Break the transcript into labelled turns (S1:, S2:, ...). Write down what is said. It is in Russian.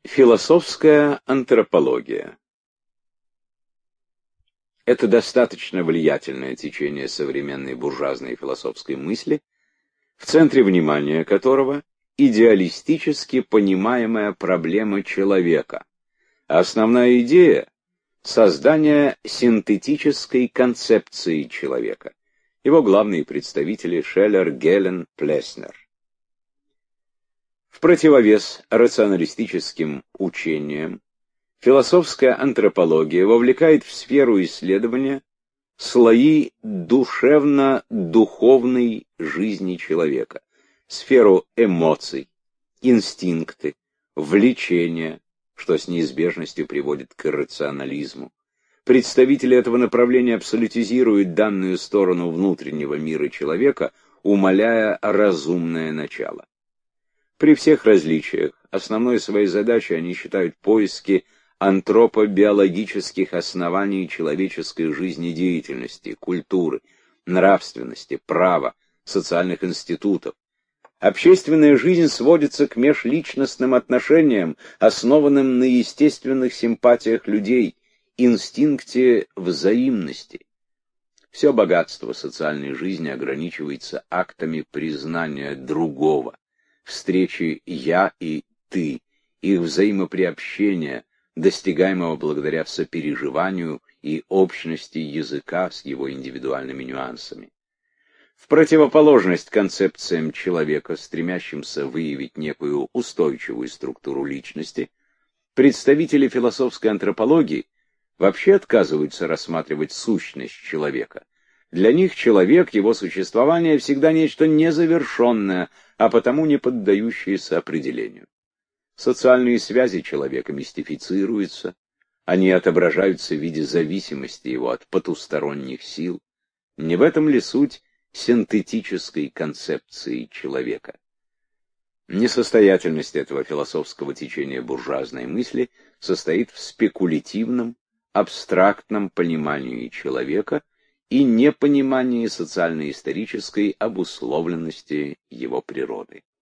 S1: Философская антропология. Это достаточно влиятельное течение современной буржуазной философской мысли, в центре внимания которого идеалистически понимаемая проблема человека, а основная идея — создание синтетической концепции человека. Его главные представители — Шеллер, Гелен, Плеснер. В противовес рационалистическим учениям философская антропология вовлекает в сферу исследования слои душевно-духовной жизни человека, сферу эмоций, инстинкты, влечения, что с неизбежностью приводит к иррационализму. Представители этого направления абсолютизируют данную сторону внутреннего мира человека, умаляя разумное начало. При всех различиях основной своей задачей они считают поиски антропобиологических оснований человеческой жизнедеятельности, культуры, нравственности, права, социальных институтов. Общественная жизнь сводится к межличностным отношениям, основанным на естественных симпатиях людей, инстинкте взаимности. Все богатство социальной жизни ограничивается актами признания другого, встречи «я» и «ты», их взаимоприобщения, достигаемого благодаря сопереживанию и общности языка с его индивидуальными нюансами. В противоположность концепциям человека, стремящимся выявить некую устойчивую структуру личности, представители философской антропологии вообще отказываются рассматривать сущность человека. Для них человек, его существование всегда нечто незавершенное, а потому не поддающееся определению. Социальные связи человека мистифицируются, они отображаются в виде зависимости его от потусторонних сил. Не в этом ли суть синтетической концепции человека? Несостоятельность этого философского течения буржуазной мысли состоит в спекулятивном, абстрактном понимании человека и непонимании социально-исторической обусловленности его природы.